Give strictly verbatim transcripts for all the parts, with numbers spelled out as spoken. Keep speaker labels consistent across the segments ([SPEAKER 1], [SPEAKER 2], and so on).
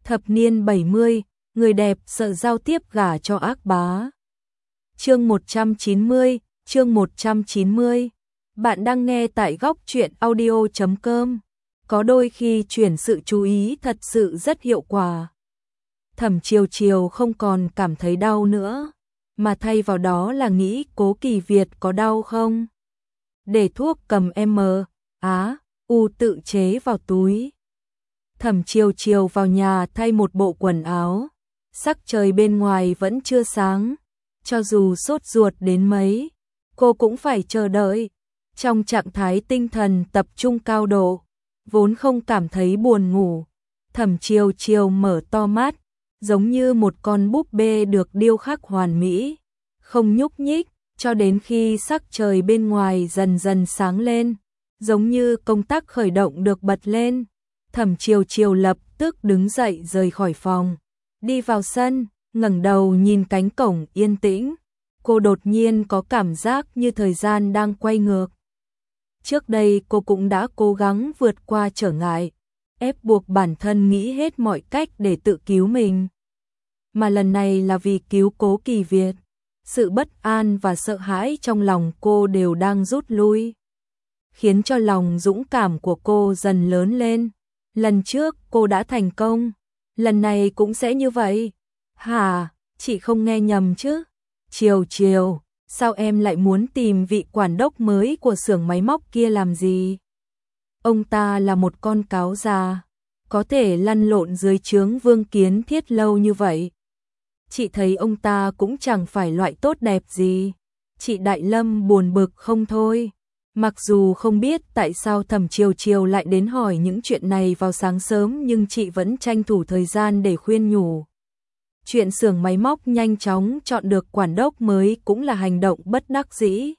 [SPEAKER 1] Thập niên bảy mươi, người đẹp sợ giao tiếp gả cho ác bá. Chương một trăm chín mươi, chương một trăm chín mươi. Bạn đang nghe tại góc truyện audio chấm com. Có đôi khi chuyển sự chú ý thật sự rất hiệu quả. Thẩm Chiều Chiều không còn cảm thấy đau nữa, mà thay vào đó là nghĩ Cố Kỳ Việt có đau không? Để thuốc cầm M, Á, U tự chế vào túi. Thẩm Chiều Chiều vào nhà thay một bộ quần áo. Sắc trời bên ngoài vẫn chưa sáng, cho dù sốt ruột đến mấy, cô cũng phải chờ đợi. Trong trạng thái tinh thần tập trung cao độ, vốn không cảm thấy buồn ngủ, Thẩm Chiều Chiều mở to mắt, giống như một con búp bê được điêu khắc hoàn mỹ, không nhúc nhích, cho đến khi sắc trời bên ngoài dần dần sáng lên, giống như công tắc khởi động được bật lên. Thẩm Chiều Chiều lập tức đứng dậy rời khỏi phòng, đi vào sân, ngẩng đầu nhìn cánh cổng yên tĩnh. Cô đột nhiên có cảm giác như thời gian đang quay ngược. Trước đây cô cũng đã cố gắng vượt qua trở ngại, ép buộc bản thân nghĩ hết mọi cách để tự cứu mình. Mà lần này là vì cứu Cố Kỳ Việt. Sự bất an và sợ hãi trong lòng cô đều đang rút lui, khiến cho lòng dũng cảm của cô dần lớn lên. Lần trước cô đã thành công, lần này cũng sẽ như vậy. Hả, chị không nghe nhầm chứ? Chiều Chiều, sao em lại muốn tìm vị quản đốc mới của xưởng máy móc kia làm gì? Ông ta là một con cáo già, có thể lăn lộn dưới trướng Vương Kiến Thiết lâu như vậy. Chị thấy ông ta cũng chẳng phải loại tốt đẹp gì. Chị Đại Lâm buồn bực không thôi. Mặc dù không biết tại sao Thẩm Chiều Chiều lại đến hỏi những chuyện này vào sáng sớm, nhưng chị vẫn tranh thủ thời gian để khuyên nhủ. Chuyện xưởng máy móc nhanh chóng chọn được quản đốc mới cũng là hành động bất đắc dĩ.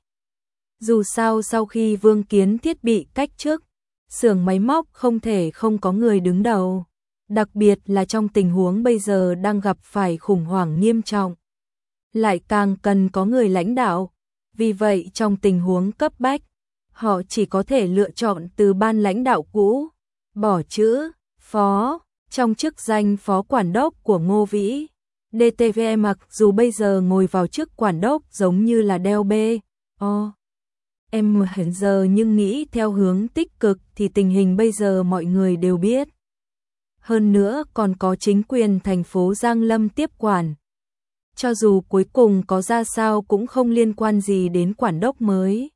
[SPEAKER 1] Dù sao sau khi Vương Kiến Thiết bị cách chức, xưởng máy móc không thể không có người đứng đầu. Đặc biệt là trong tình huống bây giờ đang gặp phải khủng hoảng nghiêm trọng, lại càng cần có người lãnh đạo. Vì vậy trong tình huống cấp bách, họ chỉ có thể lựa chọn từ ban lãnh đạo cũ, bỏ chữ phó trong chức danh phó quản đốc của Ngô Vĩ. đê tê vê mặc dù bây giờ ngồi vào chức quản đốc giống như là đeo bê o em hiện giờ, nhưng nghĩ theo hướng tích cực thì tình hình bây giờ mọi người đều biết. Hơn nữa còn có chính quyền thành phố Giang Lâm tiếp quản. Cho dù cuối cùng có ra sao cũng không liên quan gì đến quản đốc mới.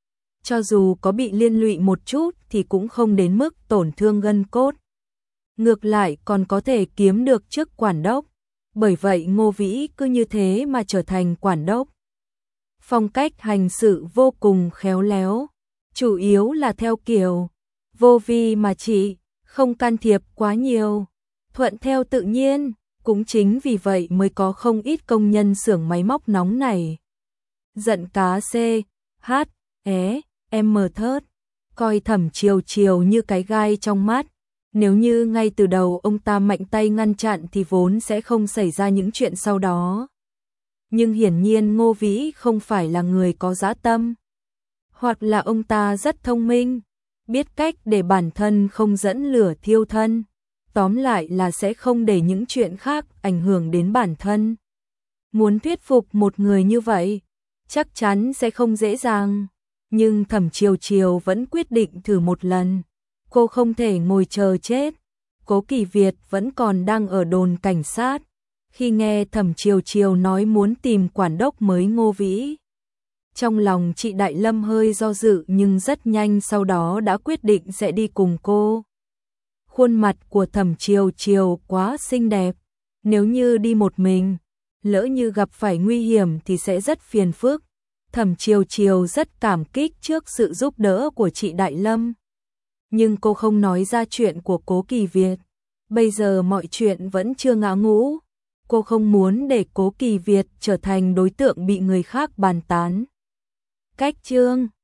[SPEAKER 1] Cho dù có bị liên lụy một chút thì cũng không đến mức tổn thương gân cốt. Ngược lại còn có thể kiếm được chức quản đốc. Bởi vậy Ngô Vĩ cứ như thế mà trở thành quản đốc. Phong cách hành sự vô cùng khéo léo, chủ yếu là theo kiểu vô vi mà chỉ, không can thiệp quá nhiều, thuận theo tự nhiên. Cũng chính vì vậy mới có không ít công nhân xưởng máy móc nóng này giận cá C, H, E, M thớt, coi Thẩm Chiều Chiều như cái gai trong mắt. Nếu như ngay từ đầu ông ta mạnh tay ngăn chặn thì vốn sẽ không xảy ra những chuyện sau đó. Nhưng hiển nhiên Ngô Vĩ không phải là người có dã tâm, hoặc là ông ta rất thông minh, biết cách để bản thân không dẫn lửa thiêu thân. Tóm lại là sẽ không để những chuyện khác ảnh hưởng đến bản thân. Muốn thuyết phục một người như vậy, chắc chắn sẽ không dễ dàng. Nhưng Thẩm Chiều Chiều vẫn quyết định thử một lần. Cô không thể ngồi chờ chết. Cố Kỳ Việt vẫn còn đang ở đồn cảnh sát. Khi nghe Thẩm Chiều Chiều nói muốn tìm quản đốc mới Ngô Vĩ, trong lòng chị Đại Lâm hơi do dự, nhưng rất nhanh sau đó đã quyết định sẽ đi cùng cô. Khuôn mặt của Thẩm Chiều Chiều quá xinh đẹp. Nếu như đi một mình, lỡ như gặp phải nguy hiểm thì sẽ rất phiền phức. Thẩm Chiều Chiều rất cảm kích trước sự giúp đỡ của chị Đại Lâm. Nhưng cô không nói ra chuyện của Cố Kỳ Việt. Bây giờ mọi chuyện vẫn chưa ngã ngũ. Cô không muốn để Cố Kỳ Việt trở thành đối tượng bị người khác bàn tán. Cách chương